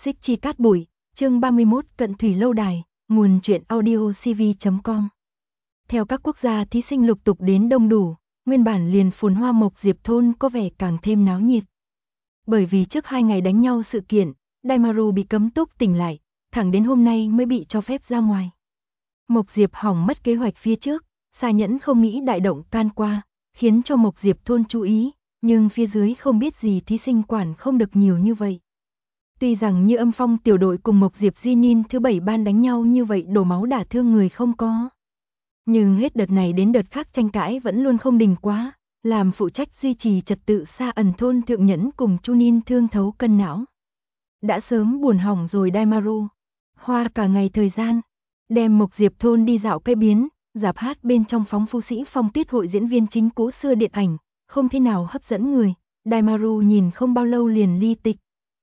Xích chi cát bụi, chương 31 Cận thủy lâu đài, nguồn truyện audio cv.com. Theo các quốc gia thí sinh lục tục đến đông đủ, nguyên bản liền phồn hoa Mộc Diệp thôn có vẻ càng thêm náo nhiệt. Bởi vì trước 2 ngày đánh nhau sự kiện, Daimaru bị cấm túc tỉnh lại, thẳng đến hôm nay mới bị cho phép ra ngoài. Mộc Diệp hỏng mất kế hoạch phía trước, Sa Nhẫn không nghĩ đại động can qua, khiến cho Mộc Diệp thôn chú ý, nhưng phía dưới không biết gì thí sinh quản không được nhiều như vậy. Tuy rằng như Âm Phong tiểu đội cùng Mộc Diệp Jinin thứ 7 ban đánh nhau như vậy đổ máu đả thương người không có. Nhưng hết đợt này đến đợt khác tranh cãi vẫn luôn không đình quá, làm phụ trách duy trì trật tự Sa Ẩn thôn Thượng Nhẫn cùng Chunin thương thấu cân não. Đã sớm buồn hỏng rồi Daimaru, hoa cả ngày thời gian, đem Mộc Diệp thôn đi dạo cây biến, rạp hát bên trong phóng phu sĩ Phong Tuyết hội diễn viên chính cũ xưa điện ảnh, không thế nào hấp dẫn người, Daimaru nhìn không bao lâu liền ly tịch.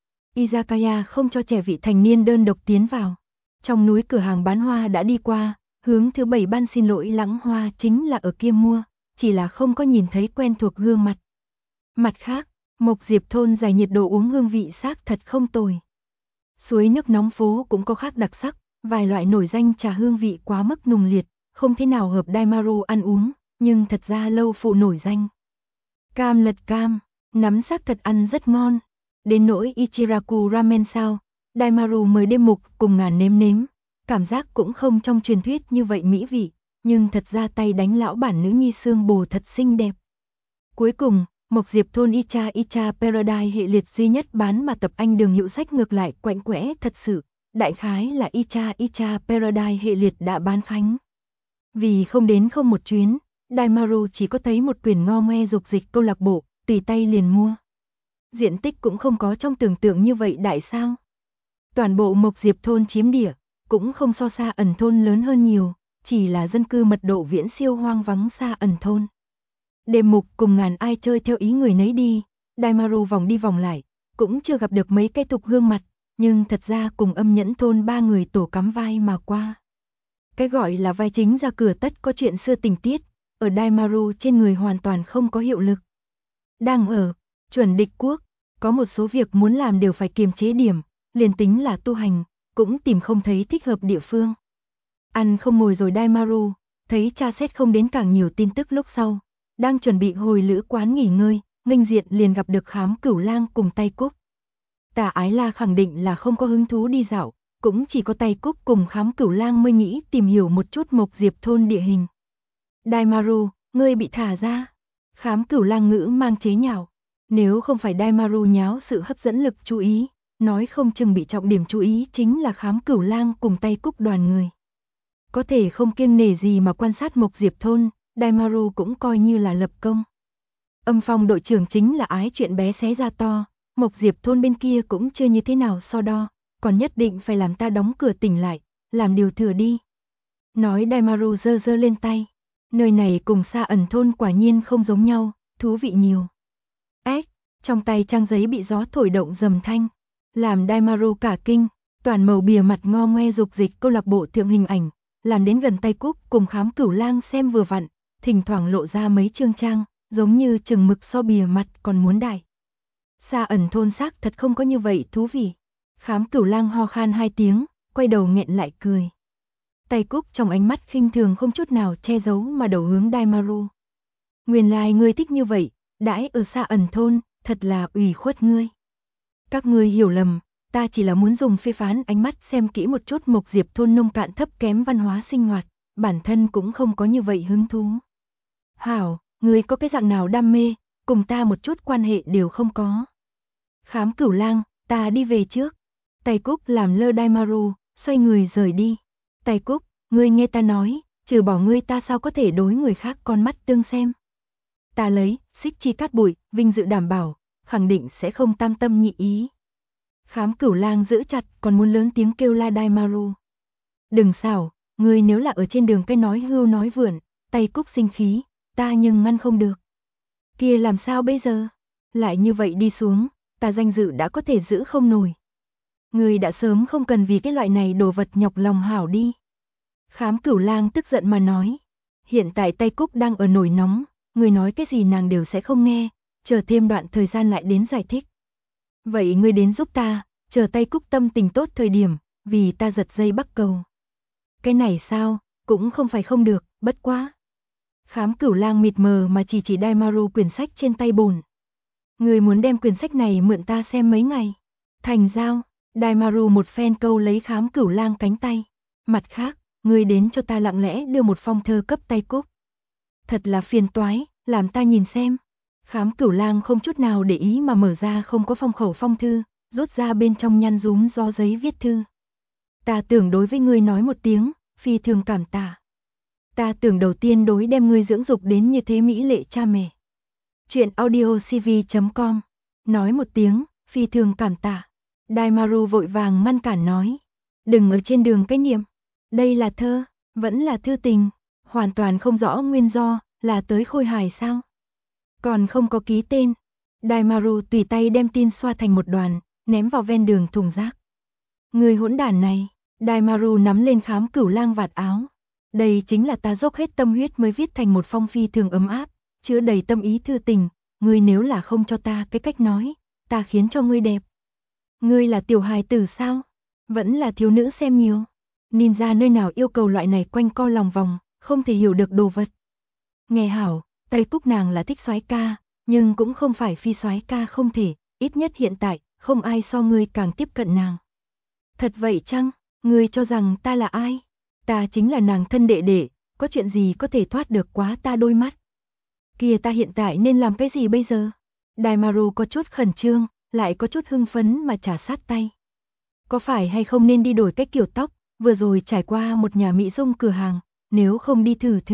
Izakaya không cho trẻ vị thành niên đơn độc tiến vào. Trong núi cửa hàng bán hoa đã đi qua, hướng thứ 7 ban xin lỗi Lãng Hoa chính là ở kia mua, chỉ là không có nhìn thấy quen thuộc gương mặt. Mặt khác, Mộc Diệp thôn giải nhiệt đồ uống hương vị xác thật không tồi. Suối nước nóng phố cũng có khác đặc sắc, vài loại nổi danh trà hương vị quá mức nùng liệt, không thế nào hợp Daimaru ăn uống, nhưng thật ra lâu phụ nổi danh. Cam lật cam, nắm xác thật ăn rất ngon. Đến nỗi Ichiraku ramen sao, Daimaru mời đêm mục cùng ngàn nếm nếm, cảm giác cũng không trong truyền thuyết như vậy mỹ vị, nhưng thật ra tay đánh lão bản nữ nhi xương bồ thật xinh đẹp. Cuối cùng, Mộc Diệp thôn Icha Paradise hệ liệt duy nhất bán mà tập anh đường hiệu sách ngược lại quạnh quẽ thật sự, đại khái là Icha Paradise hệ liệt đã bán khánh. Vì không đến không một chuyến, Daimaru chỉ có thấy một quyển ngo ngoe dục dịch câu lạc bộ, tùy tay liền mua. Diện tích cũng không có trong tưởng tượng như vậy đại sao. Toàn bộ Mộc Diệp thôn chiếm địa, cũng không so Sa Ẩn thôn lớn hơn nhiều, chỉ là dân cư mật độ viễn siêu hoang vắng Sa Ẩn thôn. Đêm mục cùng ngàn ai chơi theo ý người nấy đi, Daimaru vòng đi vòng lại, cũng chưa gặp được mấy cái tục gương mặt, nhưng thật ra cùng Âm Nhẫn thôn 3 người tổ cắm vai mà qua. Cái gọi là vai chính ra cửa tất có chuyện xưa tình tiết, ở Daimaru trên người hoàn toàn không có hiệu lực. Đang ở chuẩn địch quốc, có một số việc muốn làm đều phải kiềm chế điểm, liền tính là tu hành, cũng tìm không thấy thích hợp địa phương. Ăn không ngồi rồi Daimaru, thấy tra xét không đến càng nhiều tin tức lúc sau, đang chuẩn bị hồi lữ quán nghỉ ngơi, nghênh diện liền gặp được Khám Cửu Lang cùng Tay Cúc. Tả Ái La khẳng định là không có hứng thú đi dạo, cũng chỉ có Tay Cúc cùng Khám Cửu Lang mới nghĩ tìm hiểu một chút Mộc Diệp thôn địa hình. Daimaru, ngươi bị thả ra. Khám Cửu Lang ngữ mang chế nhạo. Nếu không phải Daimaru nháo sự hấp dẫn lực chú ý, nói không chừng bị trọng điểm chú ý chính là Khám Cửu Lang cùng Tay Cúc đoàn người. Có thể không kiêng nể gì mà quan sát Mộc Diệp thôn, Daimaru cũng coi như là lập công. Âm Phong đội trưởng chính là ái chuyện bé xé ra to, Mộc Diệp thôn bên kia cũng chưa như thế nào so đo, còn nhất định phải làm ta đóng cửa tỉnh lại, làm điều thừa đi. Nói Daimaru giơ giơ lên tay, nơi này cùng Sa Ẩn thôn quả nhiên không giống nhau, thú vị nhiều. Ếch, trong tay trang giấy bị gió thổi động rầm thanh, làm Daimaru cả kinh, toàn màu bìa mặt ngo ngoe dục dịch câu lạc bộ thượng hình ảnh, làm đến gần Tay Cúc cùng Khám Cửu Lang xem vừa vặn, thỉnh thoảng lộ ra mấy chương trang, giống như chừng mực so bìa mặt còn muốn đại. Sa Ẩn thôn xác thật không có như vậy thú vị. Khám Cửu Lang ho khan 2 tiếng, quay đầu nghẹn lại cười. Tay Cúc trong ánh mắt khinh thường không chút nào che giấu mà đầu hướng Daimaru. Nguyên lai ngươi thích như vậy, đãi ở Sa Ẩn thôn, thật là ủy khuất ngươi. Các ngươi hiểu lầm, ta chỉ là muốn dùng phê phán ánh mắt xem kỹ một chút Mộc Diệp thôn nông cạn thấp kém văn hóa sinh hoạt, bản thân cũng không có như vậy hứng thú. Hảo, ngươi có cái dạng nào đam mê, cùng ta một chút quan hệ đều không có. Khám Cửu Lang, ta đi về trước. Tay Cúc làm lơ Daimaru, xoay người rời đi. Tay Cúc, ngươi nghe ta nói, trừ bỏ ngươi ta sao có thể đối người khác con mắt tương xem. Ta lấy, xích chi cát bụi, vinh dự đảm bảo, khẳng định sẽ không tam tâm nhị ý. Khám Cửu Lang giữ chặt còn muốn lớn tiếng kêu la Daimaru. Đừng xảo, ngươi nếu là ở trên đường cái nói hưu nói vượn, Tay Cúc sinh khí, ta nhưng ngăn không được. Kia làm sao bây giờ? Lại như vậy đi xuống, ta danh dự đã có thể giữ không nổi. Ngươi đã sớm không cần vì cái loại này đồ vật nhọc lòng hảo đi. Khám Cửu Lang tức giận mà nói. Hiện tại Tay Cúc đang ở nổi nóng, người nói cái gì nàng đều sẽ không nghe, chờ thêm đoạn thời gian lại đến giải thích. Vậy ngươi đến giúp ta, chờ Tây Cúc tâm tình tốt thời điểm, vì ta giật dây Bắc Cầu. Cái này sao, cũng không phải không được, bất quá. Khám Cửu Lang mịt mờ mà chỉ Daimaru quyển sách trên tay bổn. Người muốn đem quyển sách này mượn ta xem mấy ngày. Thành giao, Daimaru một phen câu lấy Khám Cửu Lang cánh tay. Mặt khác, người đến cho ta lặng lẽ đưa một phong thơ cấp Tây Cúc. Thật là phiền toái, làm ta nhìn xem. Khám Cửu Lang không chút nào để ý mà mở ra không có phong khẩu phong thư, rút ra bên trong nhăn rúm do giấy viết thư. Ta tưởng đối với ngươi nói một tiếng, phi thường cảm tạ. Ta tưởng đầu tiên đối đem ngươi dưỡng dục đến như thế mỹ lệ cha mẹ. Chuyện audiocv.com. Nói một tiếng, phi thường cảm tạ. Daimaru vội vàng ngăn cản nói. Đừng ở trên đường cái niệm. Đây là thơ, vẫn là thư tình. Hoàn toàn không rõ nguyên do, là tới khôi hài sao. Còn không có ký tên. Daimaru tùy tay đem tin xoa thành một đoàn, ném vào ven đường thùng rác. Người hỗn đản này, Daimaru nắm lên Khám Cửu Lang vạt áo. Đây chính là ta dốc hết tâm huyết mới viết thành một phong phi thường ấm áp, chứa đầy tâm ý thư tình, ngươi nếu là không cho ta cái cách nói, ta khiến cho ngươi đẹp. Ngươi là tiểu hài tử sao? Vẫn là thiếu nữ xem nhiều. Ninja nơi nào yêu cầu loại này quanh co lòng vòng, không thể hiểu được đồ vật. Nghe hảo, Tây Cúc nàng là thích soái ca, nhưng cũng không phải phi soái ca không thể, ít nhất hiện tại, không ai so ngươi càng tiếp cận nàng. Thật vậy chăng? Ngươi cho rằng ta là ai? Ta chính là nàng thân đệ đệ, có chuyện gì có thể thoát được quá ta đôi mắt. Kìa ta hiện tại nên làm cái gì bây giờ? Daimaru có chút khẩn trương, lại có chút hưng phấn mà trả sát tay. Có phải hay không nên đi đổi cách kiểu tóc, vừa rồi trải qua một nhà mỹ dung cửa hàng, nếu không đi thử.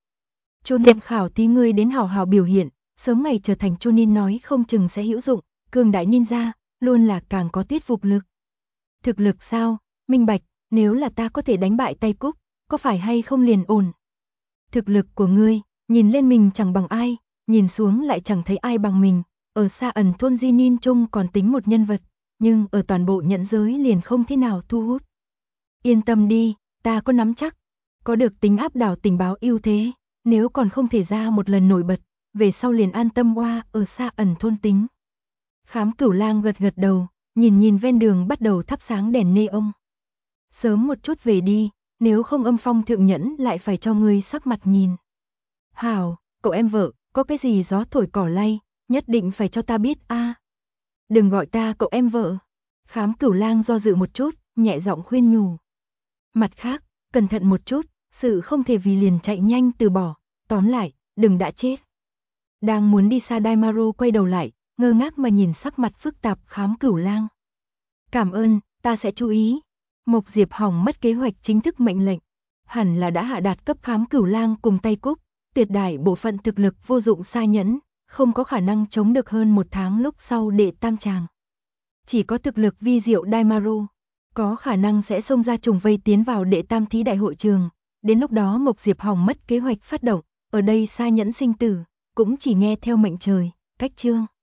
Chunin khảo thí ngươi đến hào hào biểu hiện, sớm ngày trở thành Chunin nói không chừng sẽ hữu dụng, cường đại ninja, luôn là càng có thuyết phục lực. Thực lực sao? Minh bạch, nếu là ta có thể đánh bại Tây Cúc, có phải hay không liền ổn? Thực lực của ngươi, nhìn lên mình chẳng bằng ai, nhìn xuống lại chẳng thấy ai bằng mình, ở xa ẩn thôn Di Nin Trung còn tính một nhân vật, nhưng ở toàn bộ nhận giới liền không thế nào thu hút. Yên tâm đi, ta có nắm chắc, có được tính áp đảo tình báo ưu thế, nếu còn không thể ra một lần nổi bật, về sau liền an tâm qua ở xa ẩn thôn tính. Khám Cửu Lang gật gật đầu, nhìn ven đường bắt đầu thắp sáng đèn neon. Sớm một chút về đi, nếu không âm phong thượng nhẫn lại phải cho ngươi sắc mặt nhìn. Hảo, cậu em vợ, có cái gì gió thổi cỏ lay, nhất định phải cho ta biết a. Đừng gọi ta cậu em vợ. Khám Cửu Lang do dự một chút, nhẹ giọng khuyên nhủ. Mặt khác, cẩn thận một chút, sự không thể vì liền chạy nhanh từ bỏ, tóm lại, đừng đã chết. Đang muốn đi xa Daimaru quay đầu lại, ngơ ngác mà nhìn sắc mặt phức tạp Khám Cửu Lang. Cảm ơn, ta sẽ chú ý. Mộc Diệp hỏng mất kế hoạch chính thức mệnh lệnh, hẳn là đã hạ đạt cấp Khám Cửu Lang cùng Tây Cúc, tuyệt đại bộ phận thực lực vô dụng xa nhẫn, không có khả năng chống được hơn một tháng lúc sau đệ tam tràng. Chỉ có thực lực vi diệu Daimaru, có khả năng sẽ xông ra trùng vây tiến vào đệ tam thí đại hội trường, đến lúc đó Mộc Diệp hỏng mất kế hoạch phát động, ở đây xa nhẫn sinh tử, cũng chỉ nghe theo mệnh trời, cách chương.